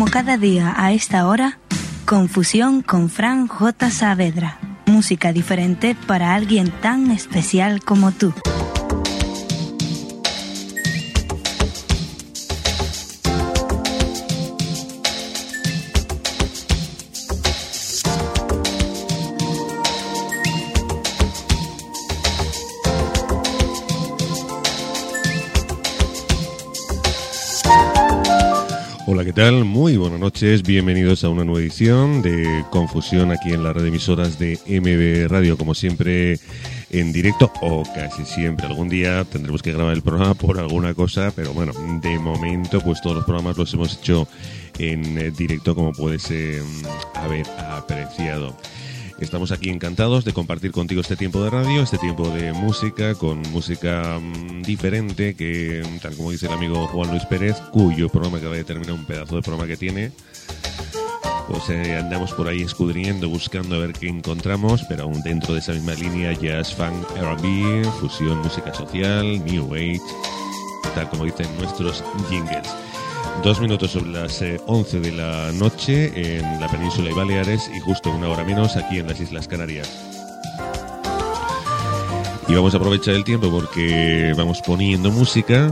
cada día a esta hora, Confusión con Fran J. Saavedra. Música diferente para alguien tan especial como tú. Hola, ¿qué tal? Muy buenas noches, bienvenidos a una nueva edición de Confusión aquí en la red de emisoras de MB Radio, como siempre en directo o casi siempre. Algún día tendremos que grabar el programa por alguna cosa, pero bueno, de momento pues todos los programas los hemos hecho en directo, como puedes haber apreciado. Estamos aquí encantados de compartir contigo este tiempo de radio, este tiempo de música, con música diferente, que tal como dice el amigo Juan Luis Pérez, cuyo programa acaba de terminar, un pedazo de programa que tiene, pues andamos por ahí escudriñando, buscando a ver qué encontramos, pero aún dentro de esa misma línea, jazz, funk, R&B, fusión, música social, new age, tal como dicen nuestros jingles. 2 minutos sobre las 11 de la noche en la península y Baleares y justo una hora menos aquí en las Islas Canarias. Y vamos a aprovechar el tiempo porque vamos poniendo música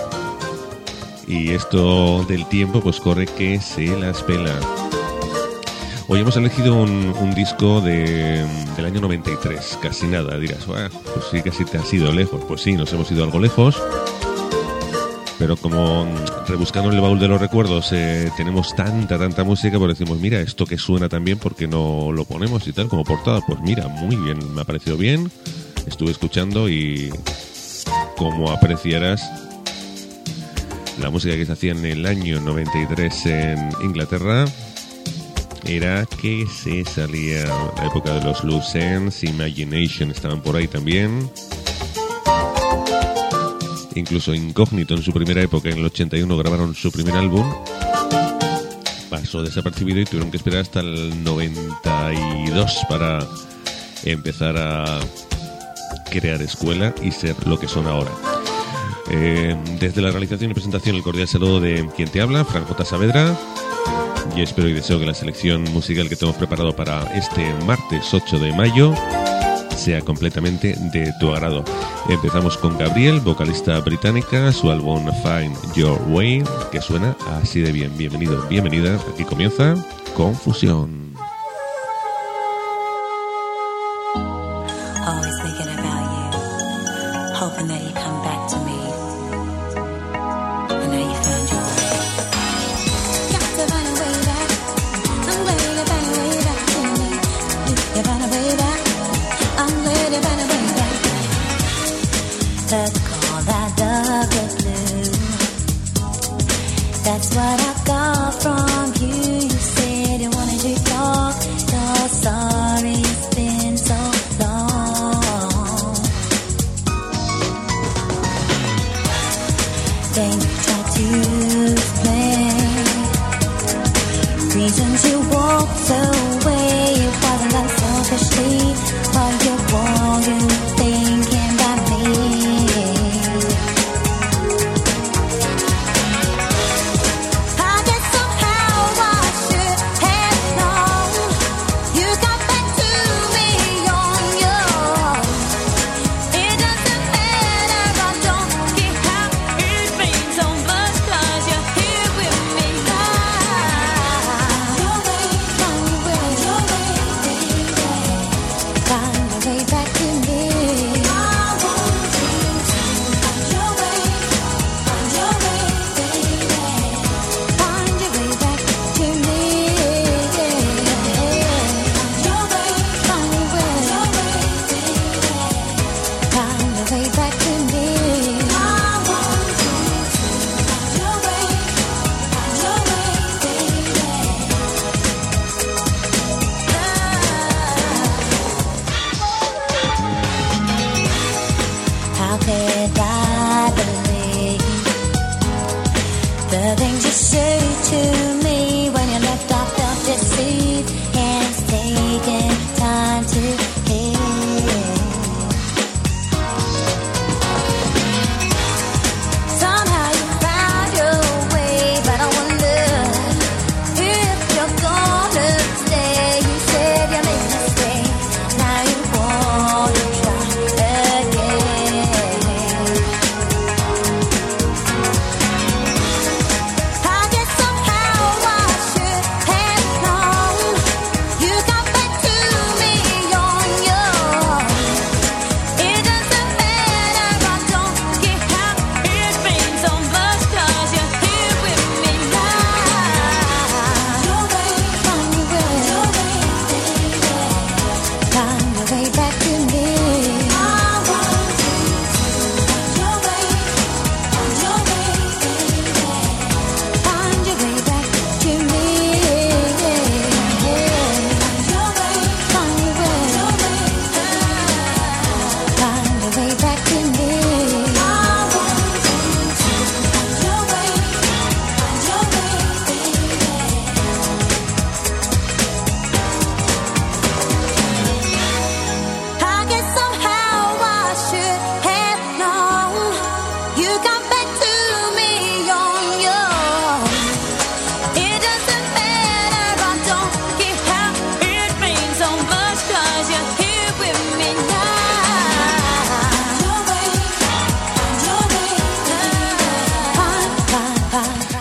y esto del tiempo pues corre que se las pela. Hoy hemos elegido un disco del año 93, casi nada, dirás, pues sí, casi te has ido lejos. Pues sí, nos hemos ido algo lejos. Pero como rebuscando en el baúl de los recuerdos tenemos tanta música, pues decimos, mira, esto que suena tan bien, ¿por qué no lo ponemos y tal como portada? Pues mira, muy bien, me ha parecido bien, estuve escuchando y como apreciarás, la música que se hacía en el año 93 en Inglaterra era que se salía la época de los Loose Ends, Imagination estaban por ahí también. Incluso Incógnito en su primera época, en el 81, grabaron su primer álbum. Pasó desapercibido y tuvieron que esperar hasta el 92 para empezar a crear escuela y ser lo que son ahora. Desde la realización y presentación, el cordial saludo de quien te habla, Fran J. Saavedra. Y espero y deseo que la selección musical que tenemos preparado para este martes 8 de mayo sea completamente de tu agrado. Empezamos con Gabrielle, vocalista británica, su álbum Find Your Way, que suena así de bien. Bienvenido, bienvenida, aquí comienza Confusión. Always thinking about you, hoping that you come back to me. And now you found your way. Got to find a way back. I'm ready to find a way back to me. You find a way back. I'm ready to find a way back. Let's call that Douglas blue. That's what I got from you. You said you wanted to talk. You're sorry it's been so long.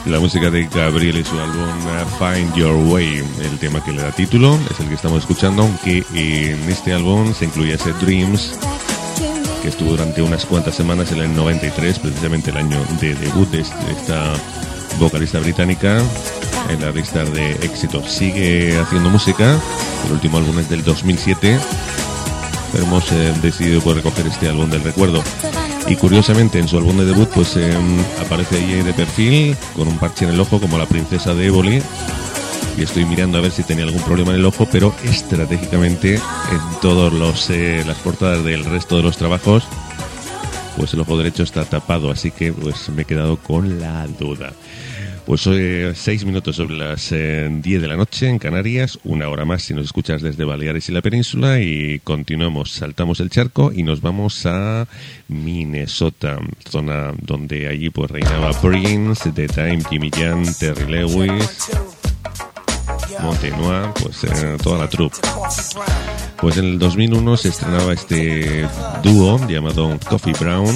La música de Gabriel y su álbum Find Your Way, el tema que le da título, es el que estamos escuchando, aunque en este álbum se incluye ese Dreams, que estuvo durante unas cuantas semanas en el 93, precisamente el año de debut de esta vocalista británica en la lista de éxitos. Sigue haciendo música, el último álbum es del 2007, pero hemos decidido pues, recoger este álbum del recuerdo. Y curiosamente en su álbum de debut pues aparece ahí de perfil con un parche en el ojo como la princesa de Éboli, y estoy mirando a ver si tenía algún problema en el ojo, pero estratégicamente en todas las portadas del resto de los trabajos pues el ojo derecho está tapado, así que pues me he quedado con la duda. Pues 6 minutos sobre las 10 de la noche en Canarias, 1 hora más si nos escuchas desde Baleares y la península, y continuamos, saltamos el charco y nos vamos a Minnesota, zona donde allí pues reinaba Prince, The Time, Jimmy Jam, Terry Lewis, Montenoy, pues toda la troupe. Pues en el 2001 se estrenaba este dúo llamado Coffee Brown,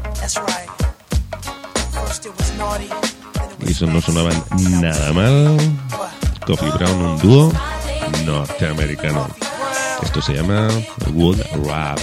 y eso no sonaba nada mal. Coffee Brown, un dúo norteamericano. Esto se llama Wood Rap.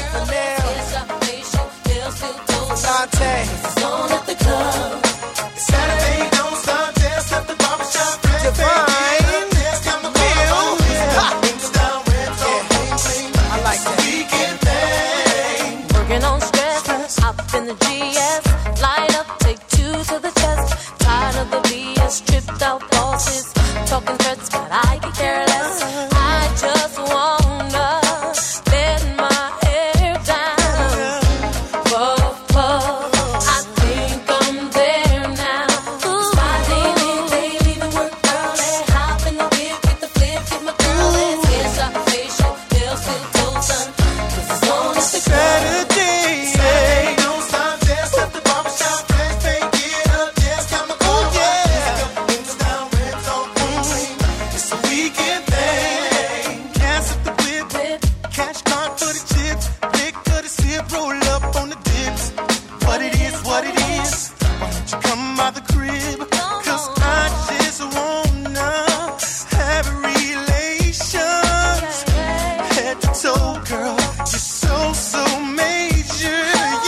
Talking threats, but I could care less. I just wanna let my hair down. Puff, puff, I think I'm there now. Smiling in, they leaving work early. Hop in the whip, get the flip, get my girl. Yes, I'm facial, they'll still do some. 'Cause it's on it's a Saturday. Saturday, don't stop, dance at the barbershop. Let's take it up, dance, got my girl. Things down, red on. It's a weekend thing. Gas at the whip, cash card for the chips, lick for the sip, roll up on the dips. What it is, what it is. Why don't you come by the crib? 'Cause I just wanna have relations. Head to toe, girl, you're so major.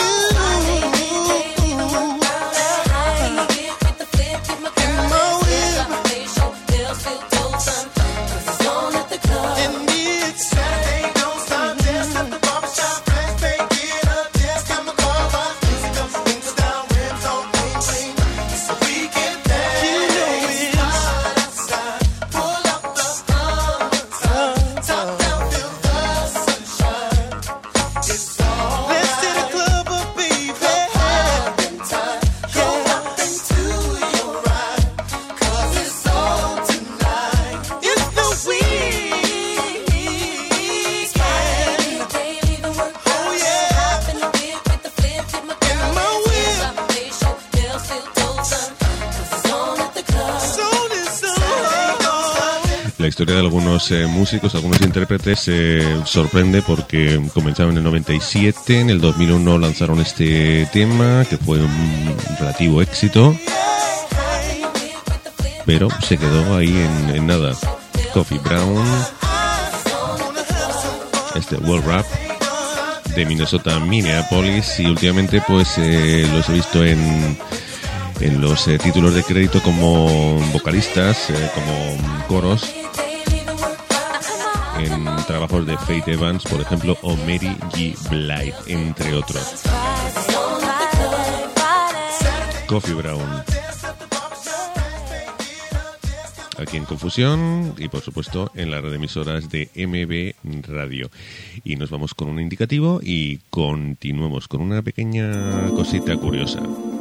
La historia de algunos músicos, algunos intérpretes sorprende porque comenzaron en el 97, en el 2001 lanzaron este tema que fue un relativo éxito, pero se quedó ahí en nada. Coffee Brown, este World Rap de Minnesota, Minneapolis, y últimamente pues los he visto en los títulos de crédito como vocalistas, como coros, en trabajos de Faith Evans, por ejemplo, o Mary J. Blige, entre otros. Coffee Brown, aquí en Confusión y por supuesto en las emisoras de MB Radio. Y nos vamos con un indicativo y continuamos con una pequeña cosita curiosa.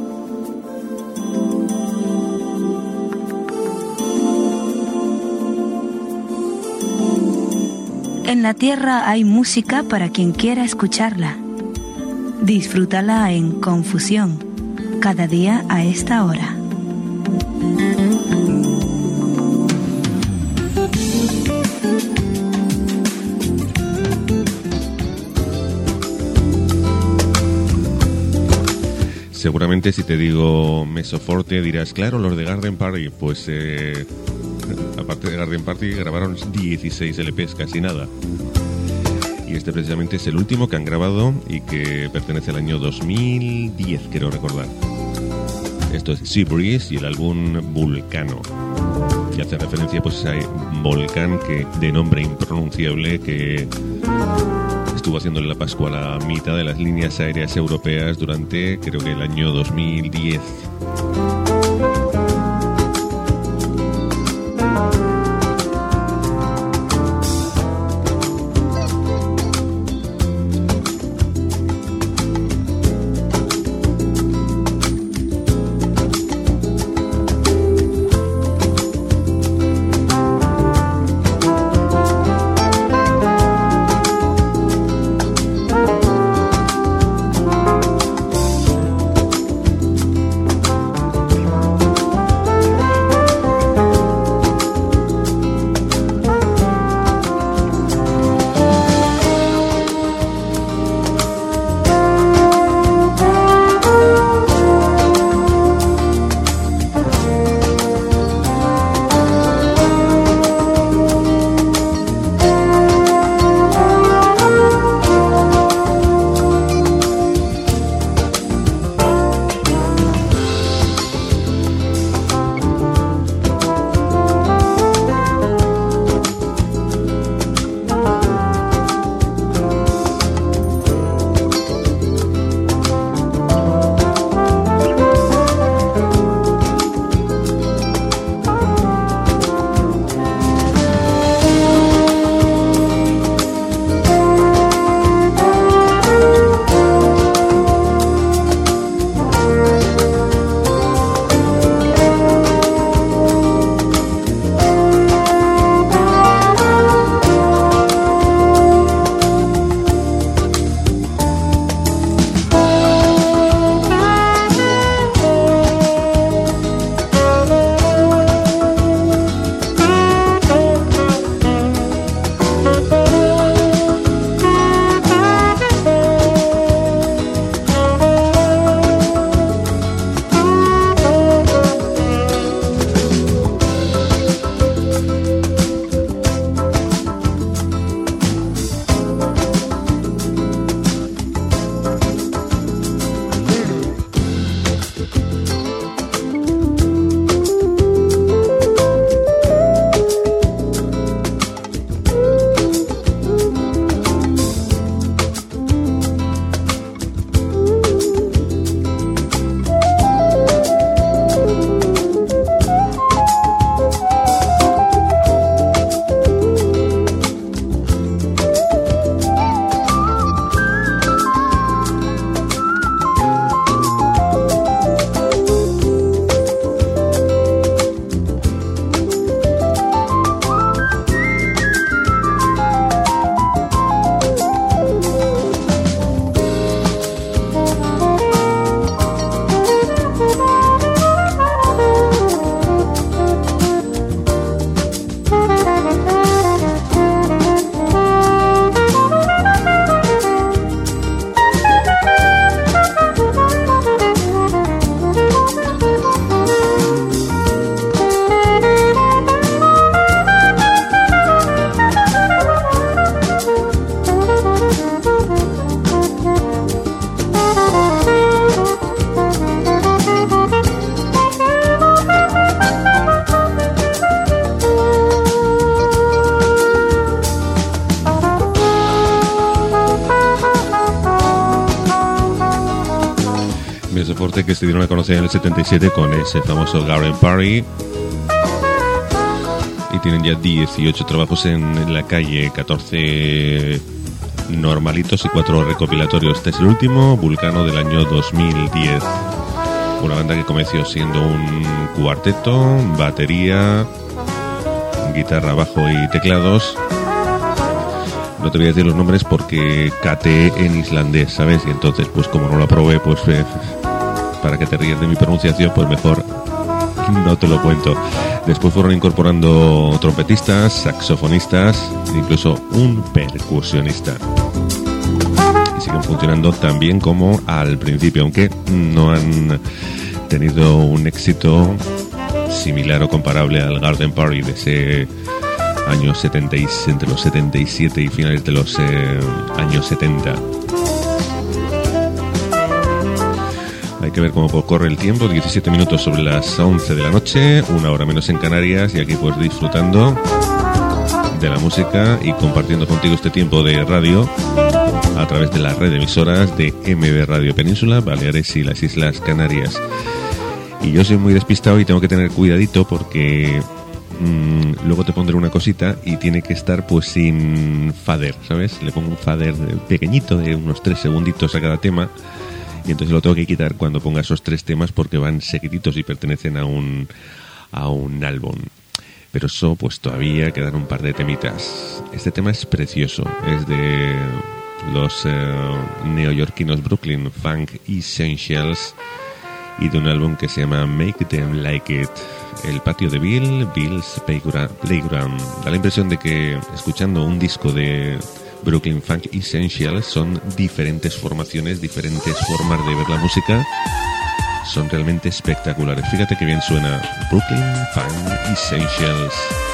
En la tierra hay música para quien quiera escucharla. Disfrútala en Confusión, cada día a esta hora. seguramente si te digo Mesoforte dirás, claro, los de Garden Party. Pues aparte de Garden Party grabaron 16 LPs, casi nada. Y este precisamente es el último que han grabado y que pertenece al año 2010, quiero recordar. Esto es Seabreeze y el álbum Vulcano, que hace referencia pues a ese volcán que, de nombre impronunciable, que estuvo haciéndole la Pascua a la mitad de las líneas aéreas europeas durante, creo que el año 2010. Que se dieron a conocer en el 77 con ese famoso Garden Party, y tienen ya 18 trabajos en la calle, 14 normalitos y 4 recopilatorios. Este es el último, Vulcano, del año 2010. Una banda que comenzó siendo un cuarteto, batería, guitarra, bajo y teclados. No te voy a decir los nombres porque cateé en islandés, ¿sabes? Y entonces, pues como no lo aprobé, pues para que te rías de mi pronunciación, pues mejor no te lo cuento. Después fueron incorporando trompetistas, saxofonistas, incluso un percusionista. y siguen funcionando tan bien como al principio, aunque no han tenido un éxito similar o comparable al Garden Party de ese años 70, entre los 77 y finales de los años 70. Hay que ver cómo corre el tiempo, 17 minutos sobre las 11 de la noche, una hora menos en Canarias, y aquí pues disfrutando de la música y compartiendo contigo este tiempo de radio a través de la red de emisoras de MB Radio Península, Baleares y las Islas Canarias. Y yo soy muy despistado y tengo que tener cuidadito porque luego te pondré una cosita y tiene que estar pues sin fader, ¿sabes? Le pongo un fader pequeñito de unos 3 segunditos a cada tema y entonces lo tengo que quitar cuando ponga esos 3 temas porque van seguiditos y pertenecen a un álbum. Pero eso pues todavía quedan un par de temitas. Este tema es precioso, es de los neoyorquinos Brooklyn Funk Essentials y de un álbum que se llama Make Them Like It. El patio de Bill's Playground. Da la impresión de que escuchando un disco de Brooklyn Funk Essentials son diferentes formaciones, diferentes formas de ver la música. Son realmente espectaculares. Fíjate que bien suena Brooklyn Funk Essentials.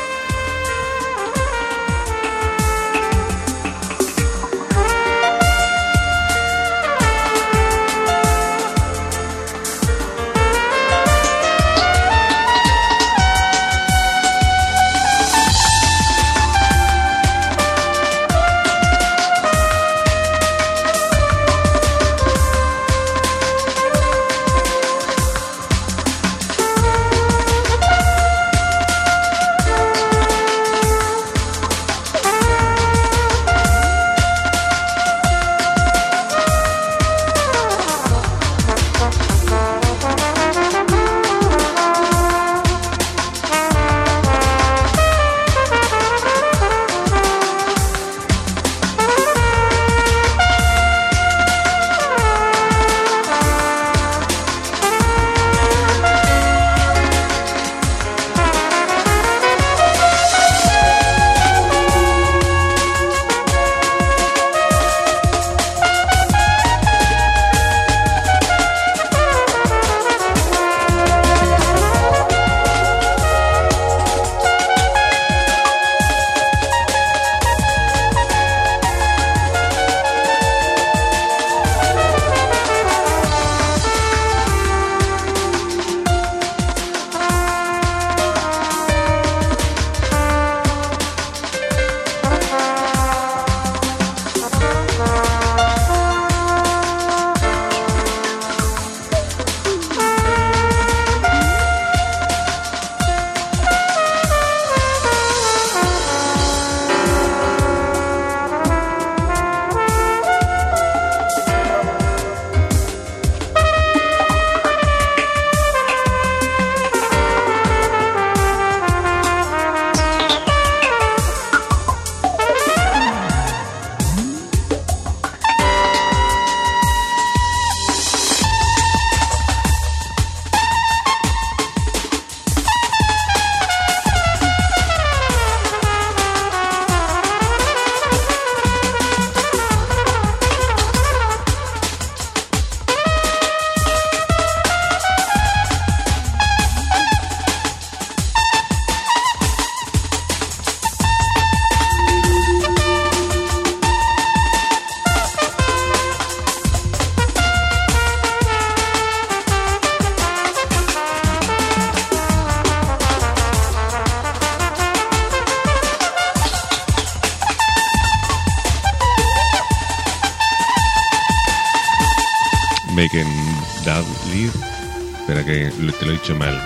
Making That Live. Espera que te lo he dicho mal.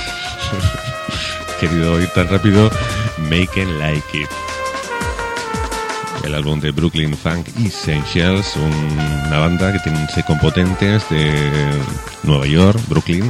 Querido ir tan rápido. Making Like It. El álbum de Brooklyn Funk Essentials, una banda que tiene 6 compotentes de Nueva York, Brooklyn,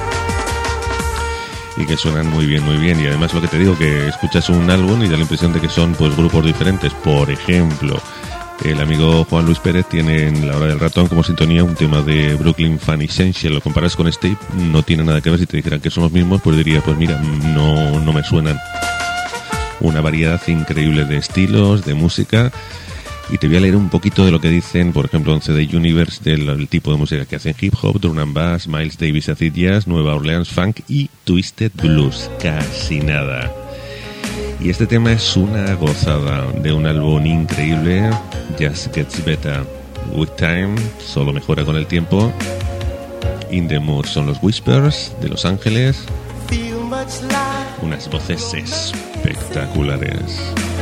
y que suenan muy bien, muy bien. Y además lo que te digo, que escuchas un álbum y da la impresión de que son pues grupos diferentes. Por ejemplo, el amigo Juan Luis Pérez tiene en La Hora del Ratón como sintonía un tema de Brooklyn Funk Essential. Lo comparas con Steve, no tiene nada que ver. Si te dijeran que son los mismos, pues diría, pues mira, no me suenan. Una variedad increíble de estilos, de música, Y te voy a leer un poquito de lo que dicen, por ejemplo, en CD Universe, del tipo de música que hacen: hip hop, drum and bass, Miles Davis acid jazz, Nueva Orleans funk y twisted blues. Casi nada. Y este tema es una gozada de un álbum increíble, Just Gets Better With Time, solo mejora con el tiempo. In the Mood son los Whispers de Los Ángeles, unas voces espectaculares.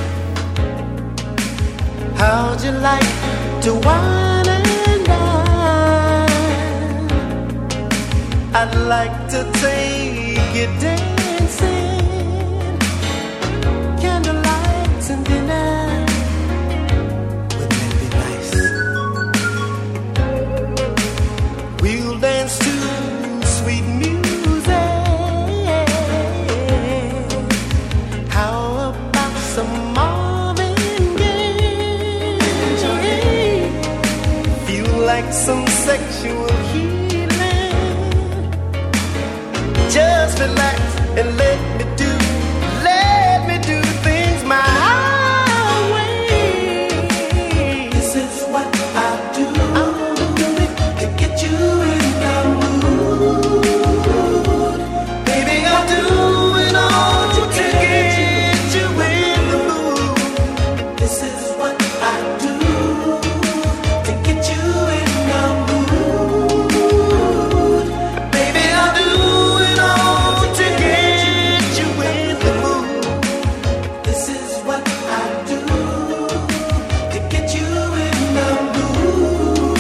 How'd you like to wine and dine? I'd like to take you dancing, candlelights and dinner. Wouldn't that be nice? We'll dance to sweet music. How about some Marvin Gaye? Feel like some sexual healing. Just relax and let me do things my way. This is what I do. I'm gonna do it to get you in the mood. Baby, I'll do it all to get you in the mood. This is what I do to get you in the mood. Baby, I'll do it all to get you in the mood. This is what I do to get you in the mood.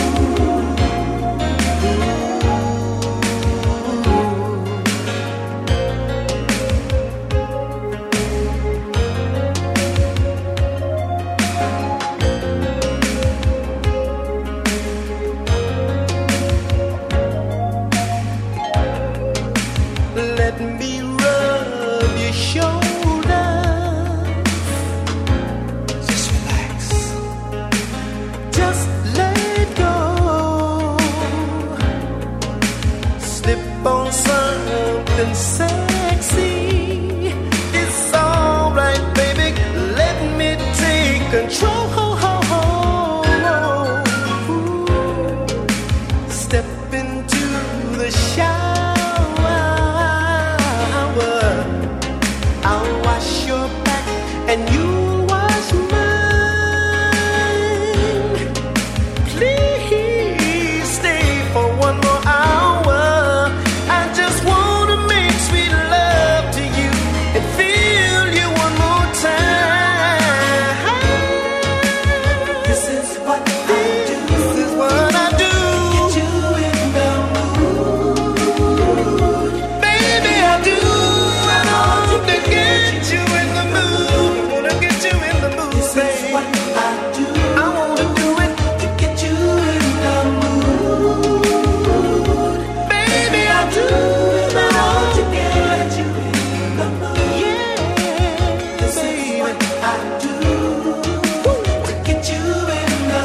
Let me rub your shoulders. Just relax. Just let go. Slip on something sexy. It's alright, baby. Let me take control. Step into the shower. I'll wash your back and you'll wash mine. Please stay for one more hour. I just wanna make sweet love to you and feel you one more time. This is what I do. This is what I do. Get you in the mood. Baby, I do it all to get you in the mood. Wanna get you in the mood. This is what I do. I wanna do it to get you in the mood. Baby, I do it all to get you in the mood. Yeah, this is what I do to get you in the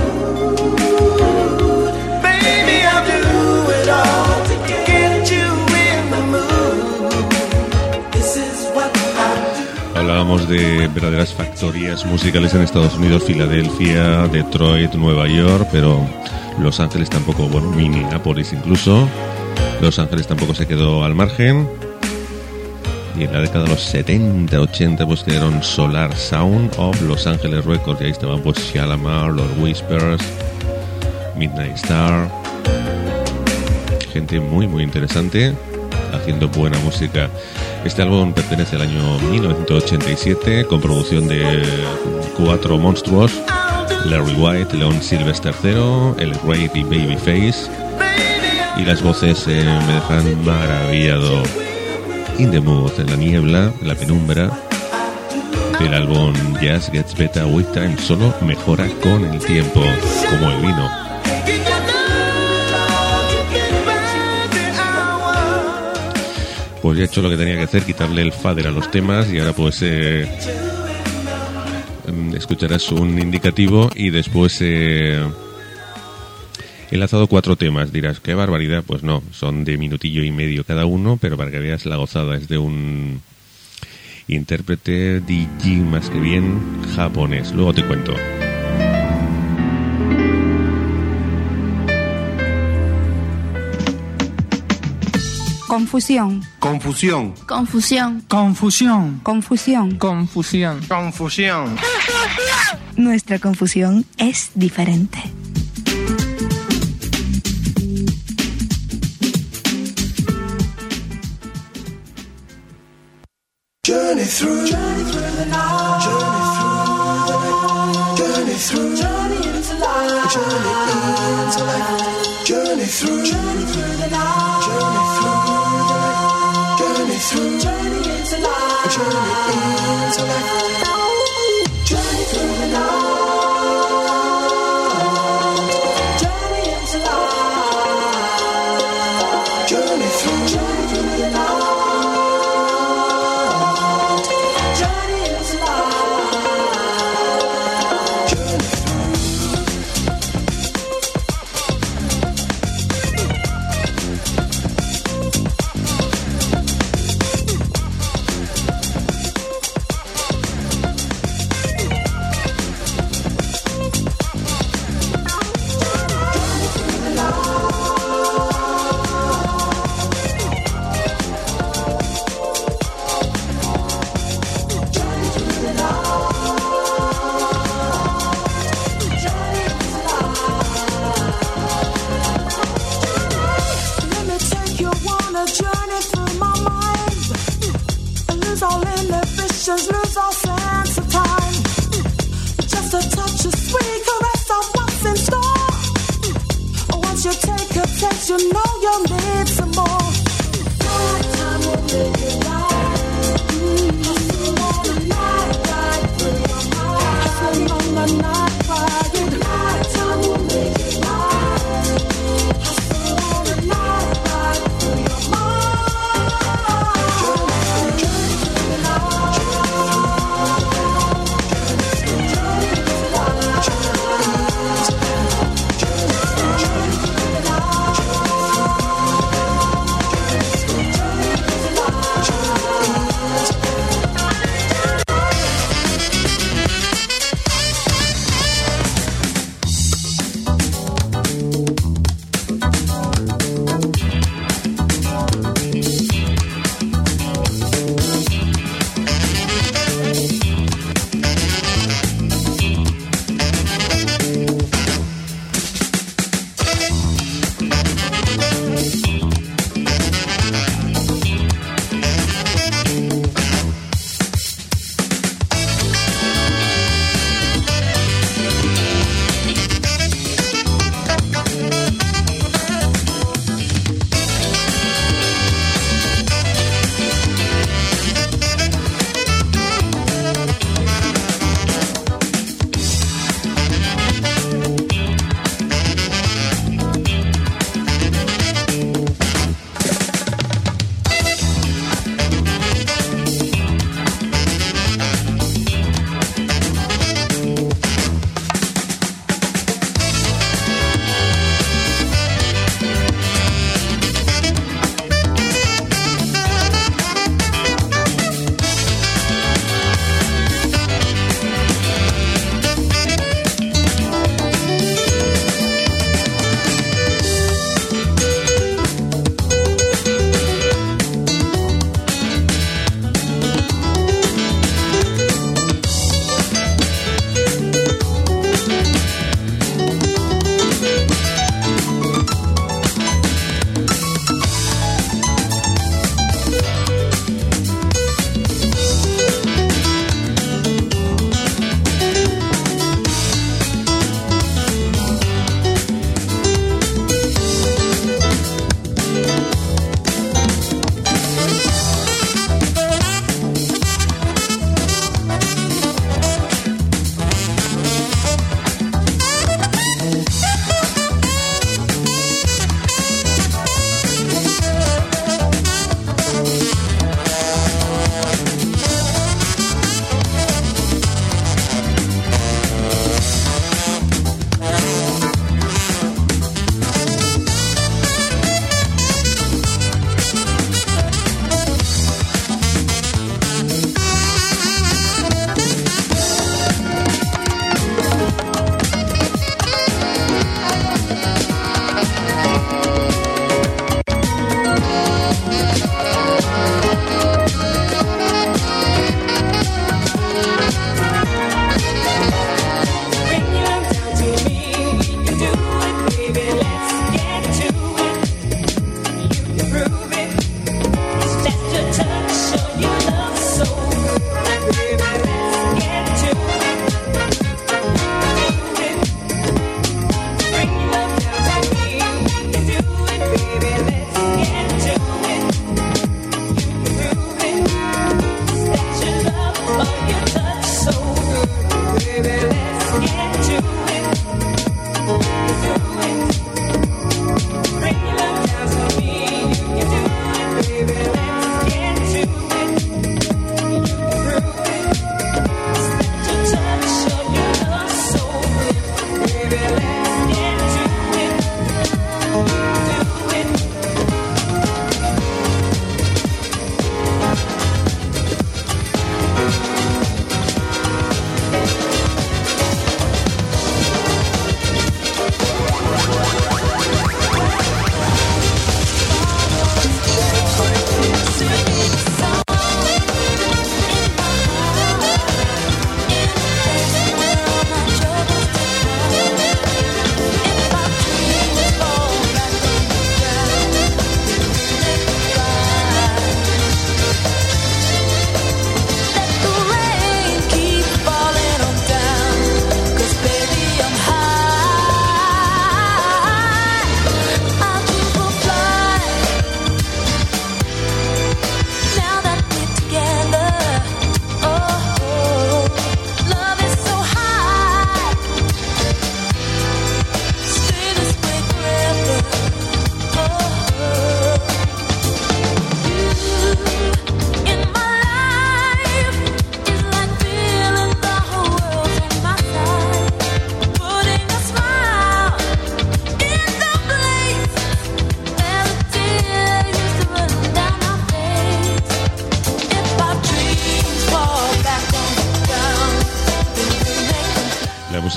mood. Baby, I do it all to get you in the mood. This is what I do. Hablábamos de verdaderas factorías musicales en Estados Unidos, Filadelfia, Detroit, Nueva York, pero Los Ángeles tampoco, bueno, Minneapolis incluso. Los Ángeles tampoco se quedó al margen. Y en la década de los 70, 80 pues crearon Solar Sound of Los Angeles Records. Y ahí estaban pues Shalamar, los Whispers, Midnight Star. Gente muy muy interesante haciendo buena música. Este álbum pertenece al año 1987 con producción de 4 monstruos: Larry White, Leon Sylvester III, El Great y Babyface. Y las voces me dejan maravillado. In the Mood, en la niebla, en la penumbra, del álbum Just Gets Better With Time, solo mejora con el tiempo, como el vino. Pues ya he hecho lo que tenía que hacer, quitarle el fader a los temas, y ahora pues escucharás un indicativo y después he enlazado 4 temas. Dirás, qué barbaridad. Pues no, son de minutillo y medio cada uno, pero para que veas la gozada. Es de un intérprete DJ más que bien japonés. Luego te cuento. Confusión. Confusión. Confusión. Confusión. Confusión. Confusión. Confusión. Nuestra confusión es diferente. Journey through the night. Journey through into life. Journey through the night. Journey through into life. Journey through the night. Journey into life. Journey through the night.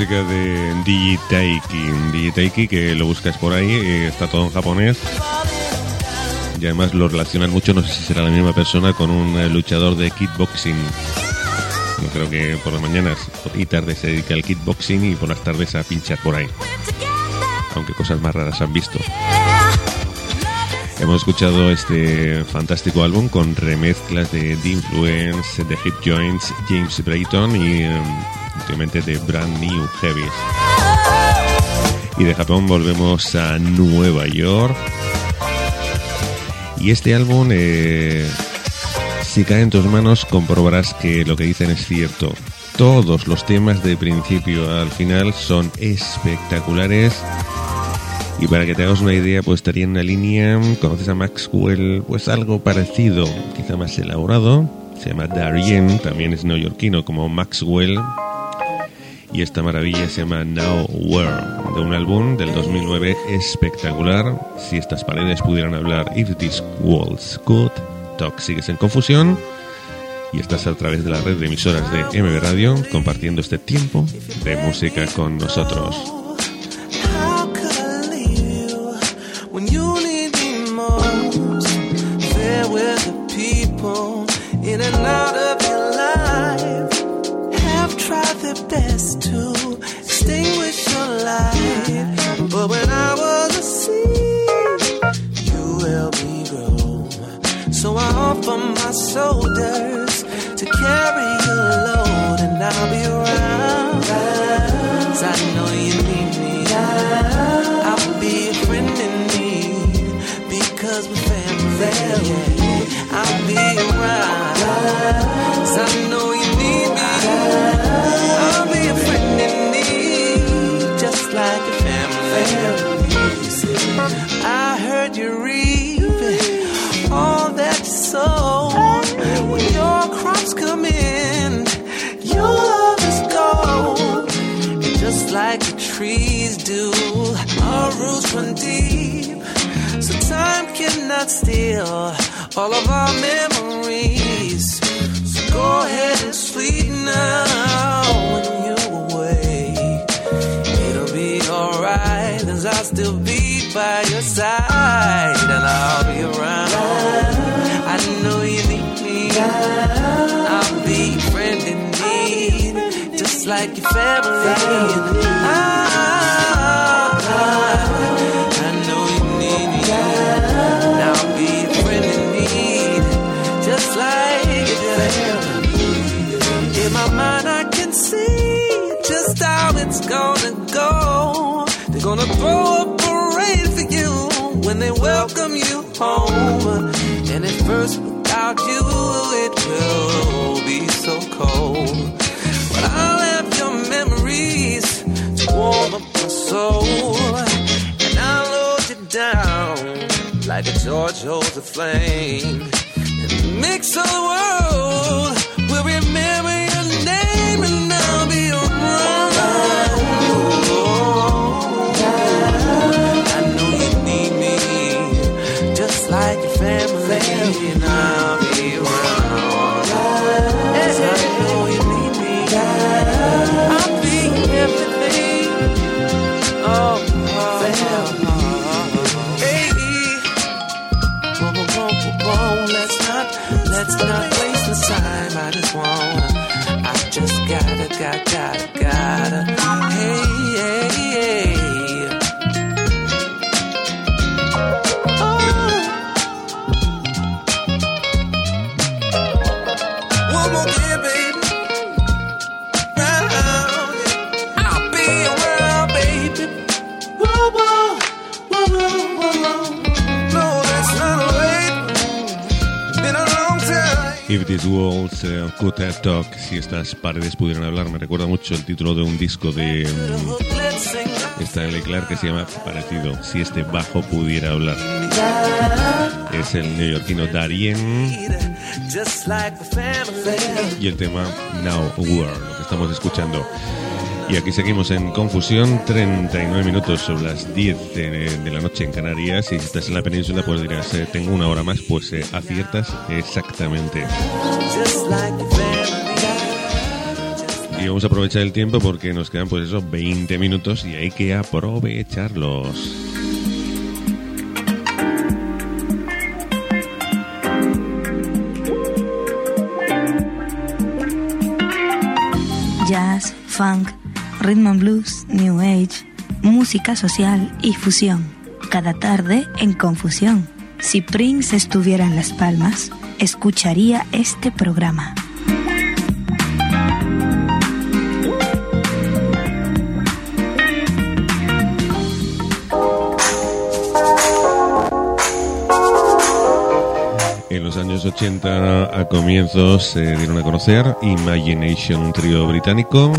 música de Digitaiki, que lo buscas por ahí, está todo en japonés. Y además lo relacionan mucho, no sé si será la misma persona, con un luchador de kickboxing. Yo creo que por las mañanas y tardes se dedica al kickboxing y por las tardes a pinchar por ahí. Aunque cosas más raras han visto. Hemos escuchado este fantástico álbum con remezclas de The Influence, de Hip Joints, James Brayton y últimamente de Brand New Heavies. Y de Japón volvemos a Nueva York. Y este álbum, si cae en tus manos, comprobarás que lo que dicen es cierto. Todos los temas de principio al final son espectaculares. Y para que te hagas una idea, pues estaría en una línea, conoces a Maxwell, pues algo parecido, quizá más elaborado. Se llama Darien, también es neoyorquino como Maxwell. Y esta maravilla se llama Now Where, de un álbum del 2009 espectacular. Si estas paredes pudieran hablar, If These Walls Could Talk. Sigues en Confusión y estás a través de la red de emisoras de MB Radio compartiendo este tiempo de música con nosotros. How could I leave you when you need me most? There were the people in and out of your life have tried their best to extinguish your light, but when I was a seed, you helped me grow. So I offer my shoulders to carry your load, and I'll be around. 'Cause I know you need me. I'll be a friend in need because we're family. I'll be around. 'Cause I know you need me. I'll be a friend in need, just like a family. I heard you reap all that you sowed. When your crops come in, your love is gold. And just like the trees do, our roots run deep, so time cannot steal all of our memories. So go ahead and sleep now when you're away. It'll be alright, 'cause I'll still be by your side, and I'll be around. I know you need me. I'll be a friend in need, just like your family. I know you need me. I'll be a friend in need, just like your family. In my mind I can see just how it's gonna go. They're gonna throw a parade for you when they welcome you home. And at first without you it will be so cold, but I'll have your memories to warm up my soul. And I'll hold you down like a George holds a flame. And mix of the world will remember your name, and I'll be around. I know you need me, just like your family, and I'll be around. Yes, I know you need me. I'll be everything. Oh, hey. Whoa, let's not waste the time. I just gotta. Hey. One more year, baby. I'll be around, baby. Whoa. No, that's not late. Been a long time. If These Walls Could Talk, si estas paredes pudieran hablar, me recuerda mucho el título de un disco de Stanley Clarke que se llama parecido, Si este bajo pudiera hablar. Es el neoyorquino Darien y el tema Now Where, lo que estamos escuchando. Y aquí seguimos en Confusión, 39 minutos sobre las 10 de la noche en Canarias. Y si estás en la península, pues dirás, tengo una hora más, pues aciertas exactamente. Y vamos a aprovechar el tiempo porque nos quedan pues esos 20 minutos y hay que aprovecharlos. Jazz, funk, rhythm and blues, new age, música social y fusión. Cada tarde en Confusión. Si Prince estuviera en Las Palmas, escucharía este programa. En los años 80 a comienzos se dieron a conocer Imagination, un trío británico.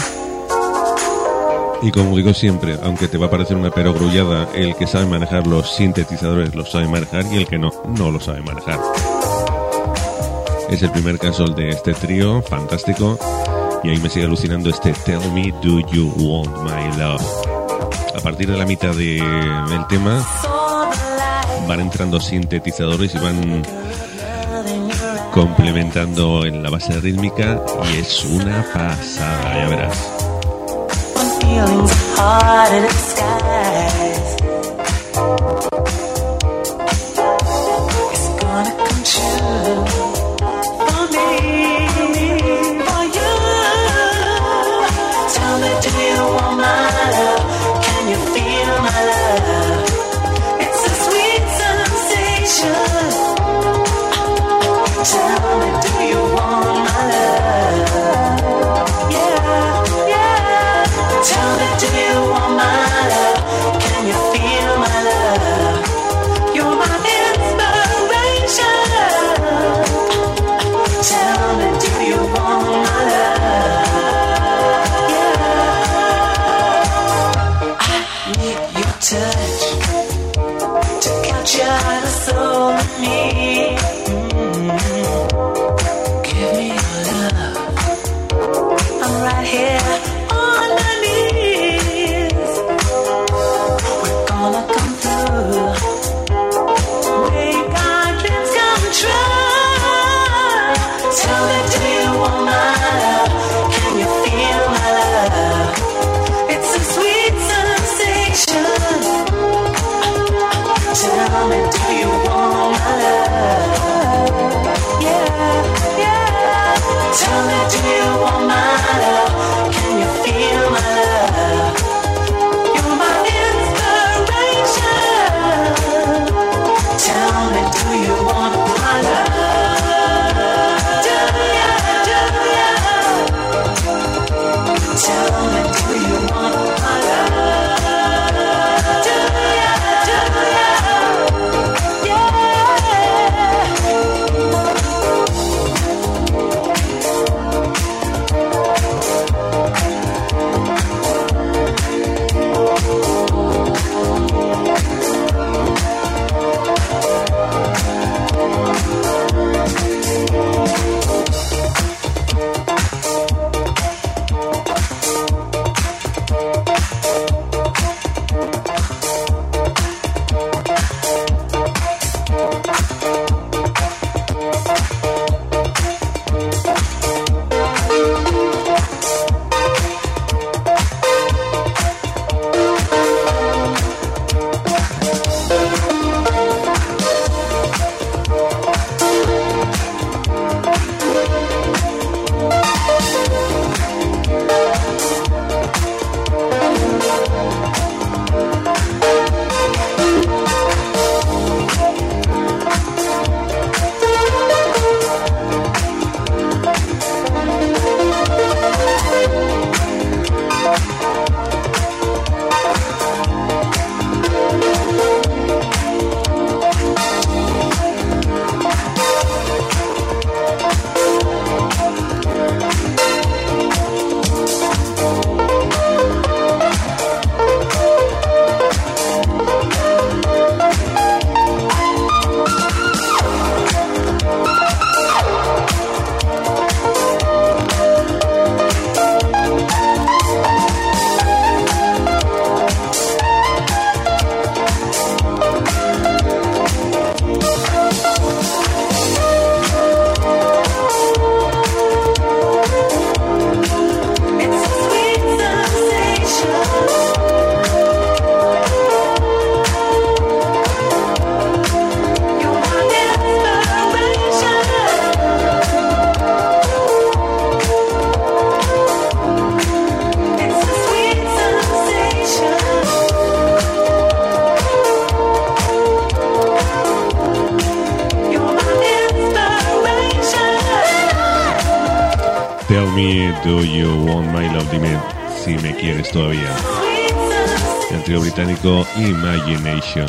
Y como digo siempre, aunque te va a parecer una perogrullada, el que sabe manejar los sintetizadores los sabe manejar y el que no, no lo sabe manejar. Es el primer caso el de este trío, fantástico. Y ahí me sigue alucinando este Tell Me Do You Want My Love. A partir de la mitad del tema van entrando sintetizadores y van complementando en la base rítmica y es una pasada, ya verás. Feelings hard in the skies. It's gonna come true for me, for you. Tell me, do you want my love? Can you feel my love? It's a sweet sensation. Tell me, do you want my love? Yeah, yeah. Tell me, do you want my love? Can you feel my love? You're my inspiration. Tell me, do you want my love? Yeah. I need your touch to capture the soul in me. Give me your love. I'm right here. Tell me, do you want my love? Yeah, yeah. Tell me, do you want my love? Me, Do You Want My Love, dime si me quieres todavía. El trío británico Imagination.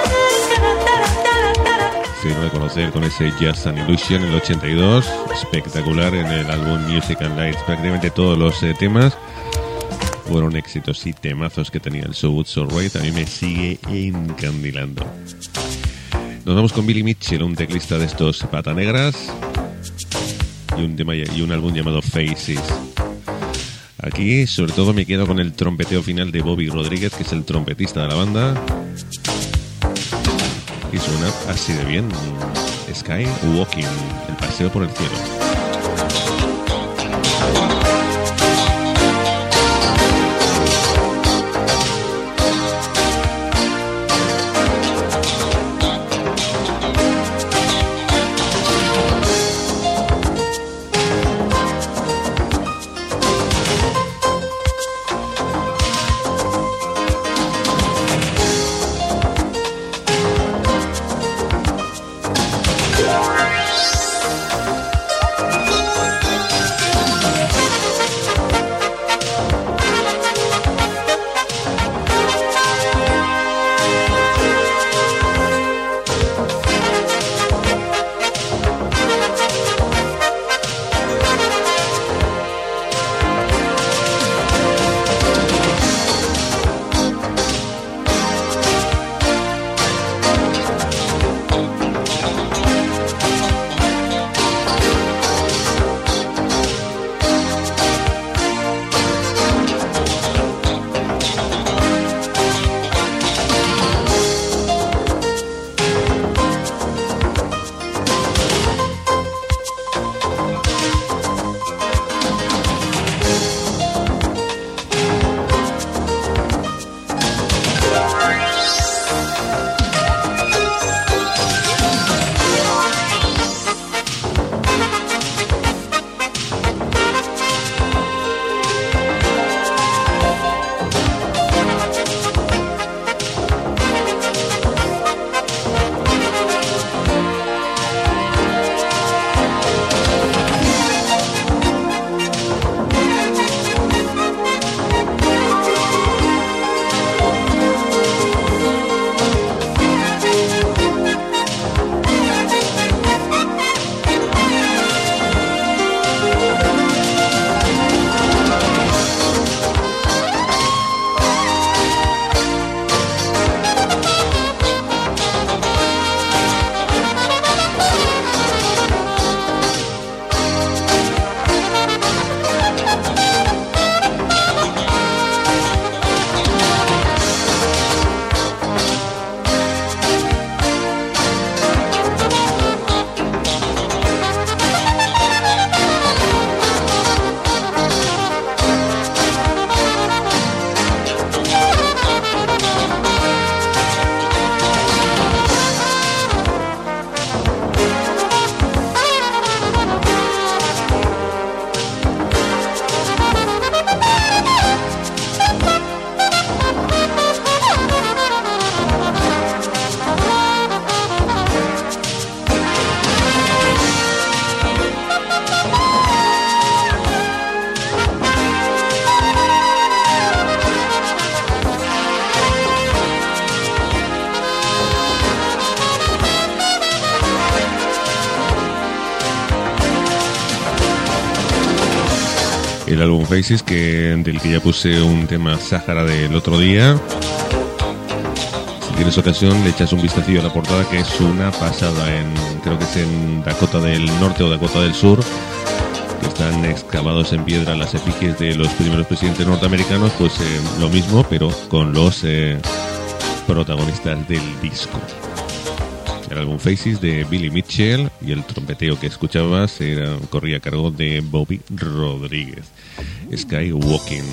Se dio a conocer con ese Just an Illusion en el 82, espectacular en el álbum Music and Lights. Prácticamente todos los temas fueron éxitos y temazos que tenía el So Good So Right. A mí me sigue encandilando. Nos vamos con Billy Mitchell, un teclista de estos pata negras, y un álbum llamado Faces. Aquí sobre todo me quedo con el trompeteo final de Bobby Rodríguez, que es el trompetista de la banda, y suena así de bien. Sky Walking, el paseo por el cielo. El álbum Faces, del que ya puse un tema Sahara del otro día. Si tienes ocasión, le echas un vistacillo a la portada, que es una pasada. Creo que es en Dakota del Norte o Dakota del Sur, que están excavados en piedra las efigies de los primeros presidentes norteamericanos. Pues lo mismo, pero con los protagonistas del disco. El álbum Faces de Billy Mitchell, y el trompeteo que escuchabas corría a cargo de Bobby Rodríguez. Sky Walking.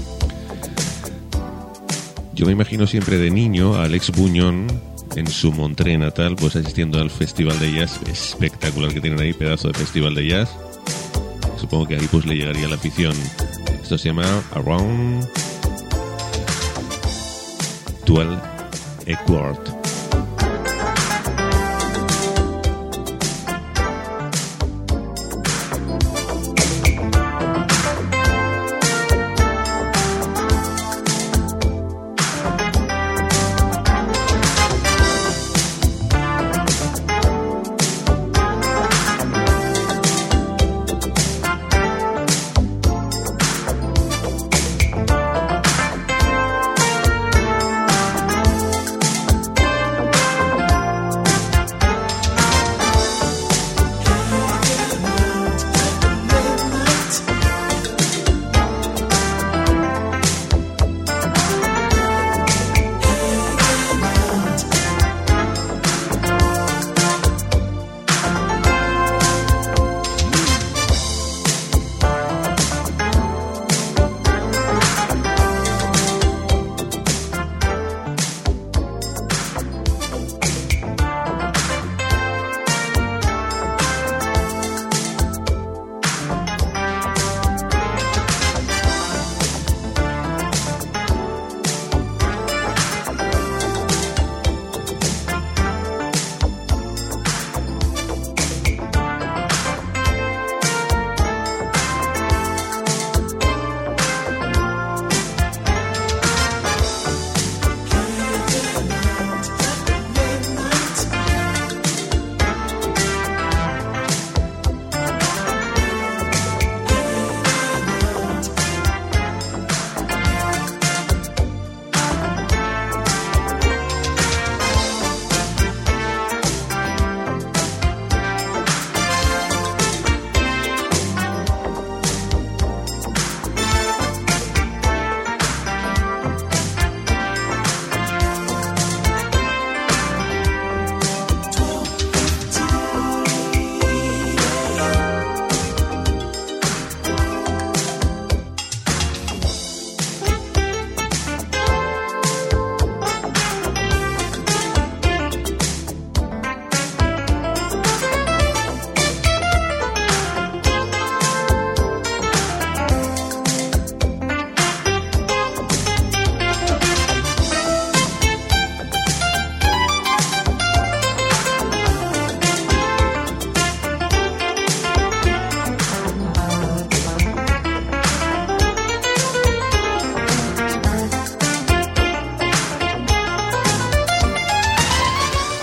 Yo me imagino siempre de niño a Alex Buñón en su Montré natal, pues asistiendo al festival de jazz espectacular que tienen ahí, pedazo de festival de jazz. Supongo que ahí pues le llegaría la afición. Esto se llama Around 12 Equart.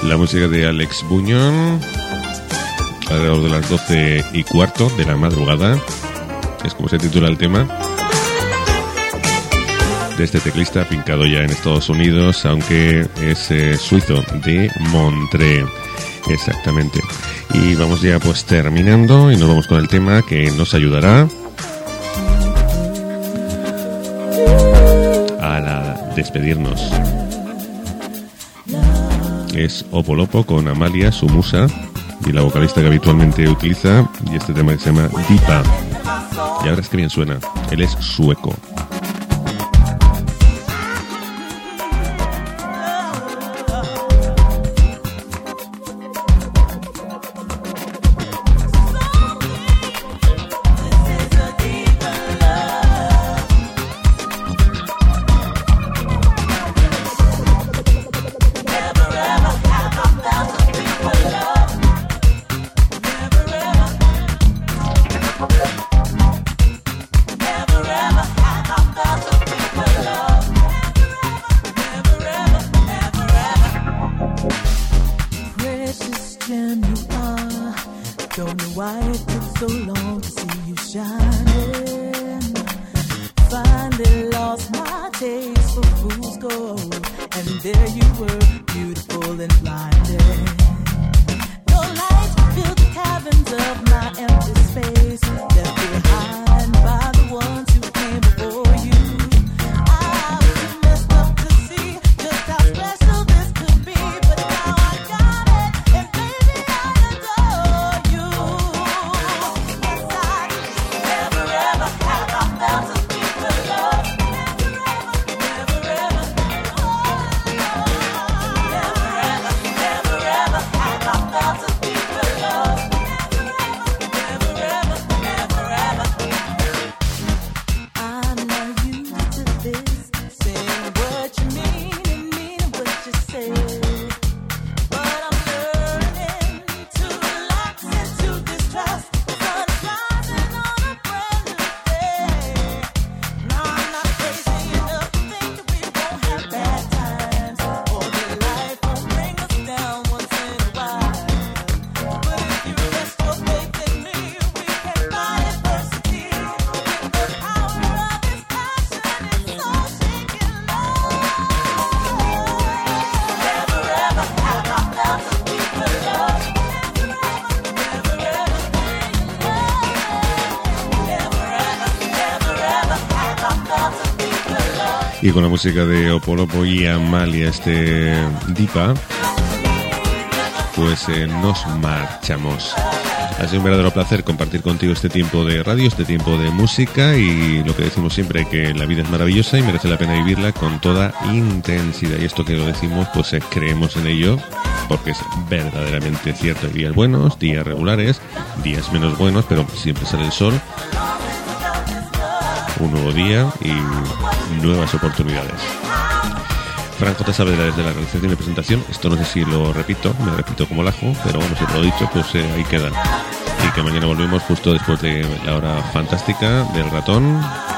La música de Alex Buñón, alrededor de las 12:15 de la madrugada, es como se titula el tema, de este teclista afincado ya en Estados Unidos, aunque es suizo, de Montreux, exactamente. Y vamos ya pues terminando y nos vamos con el tema que nos ayudará a despedirnos. Es Opolopo con Amalia, su musa, y la vocalista que habitualmente utiliza, y este tema que se llama Dipa. Y ahora es que bien suena, él es sueco. Y con la música de Opolopo y Amalia, este Dipa, pues nos marchamos. Ha sido un verdadero placer compartir contigo este tiempo de radio, este tiempo de música, y lo que decimos siempre, que la vida es maravillosa y merece la pena vivirla con toda intensidad. Y esto que lo decimos, pues creemos en ello, porque es verdaderamente cierto. Hay días buenos, días regulares, días menos buenos, pero siempre sale el sol. Un nuevo día y nuevas oportunidades. Fran J. Saavedra desde la realización y presentación. Esto no sé si lo repito, me repito como lajo, pero bueno, si te lo he dicho, pues ahí queda. Y que mañana volvemos justo después de la hora fantástica del ratón,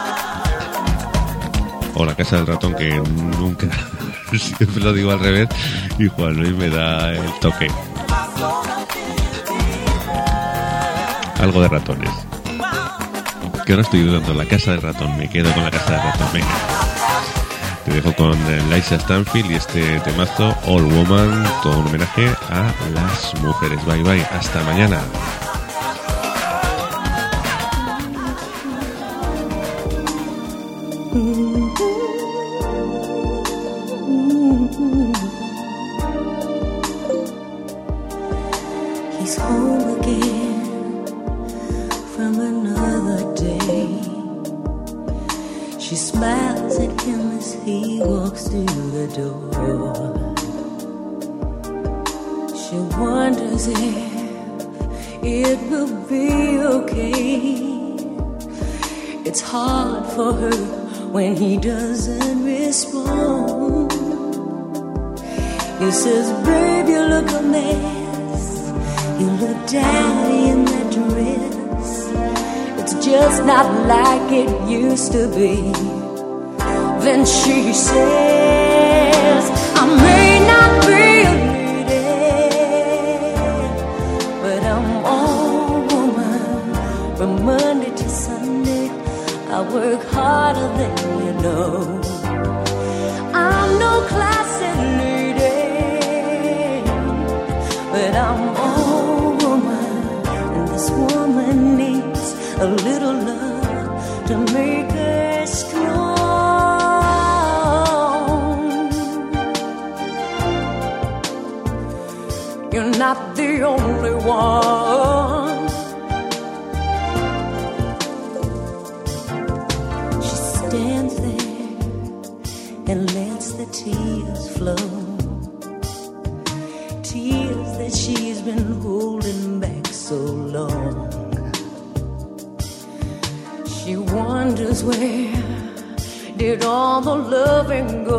o la casa del ratón, que nunca, siempre lo digo al revés, y Juan Luis me da el toque. Algo de ratones. Que ahora estoy dudando, la casa del ratón, me quedo con la casa del ratón, venga. Te dejo con Liza Stanfield y este temazo, All Woman, todo un homenaje a las mujeres. Bye bye, hasta mañana. He's home again from another day. She smiles at him as he walks through the door. She wonders if it will be okay. It's hard for her when he doesn't respond. He says, babe, you look a mess. You look daddy in that dress. It's just not like it used to be. Then she says, I may not be a lady, You're not the only one. She stands there and lets the tears flow, tears that she's been holding back so long. She wonders where did all the loving go,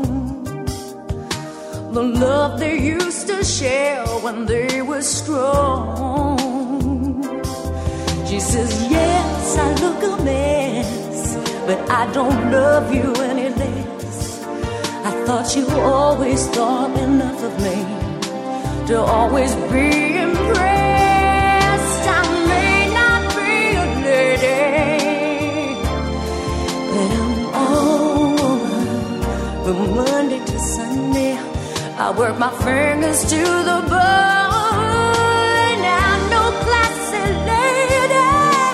the love they used to share when they were strong. She says, yes, I look a mess, but I don't love you any less. I thought you always thought enough of me to always be impressed. I may not be a lady, but I'm all woman from Monday to Sunday. I work my fingers to the bone. I'm no classy lady,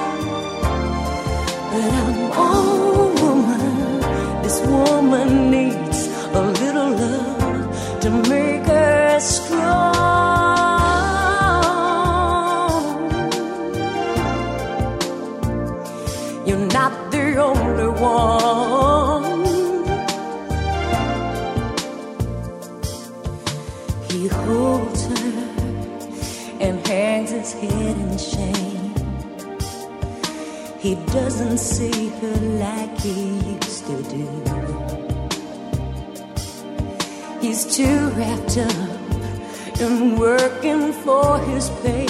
but I'm all woman. This woman needs a little love to make her strong. You're not the only one. He holds her and hangs his head in shame. He doesn't see her like he used to do. He's too wrapped up in working for his pay.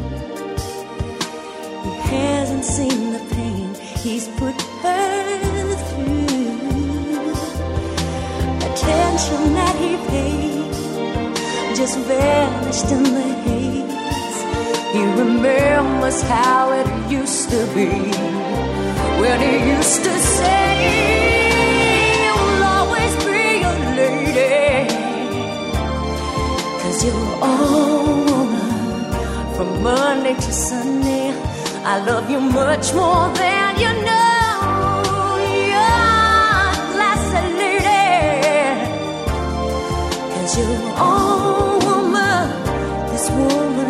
He hasn't seen the pain he's put her through. Attention that he paid just vanished in the haze. He remembers how it used to be, when he used to say, you'll always be a lady, 'cause you're all woman from Monday to Sunday. I love you much more than you know. You're a classy lady, 'cause you're all woman. This woman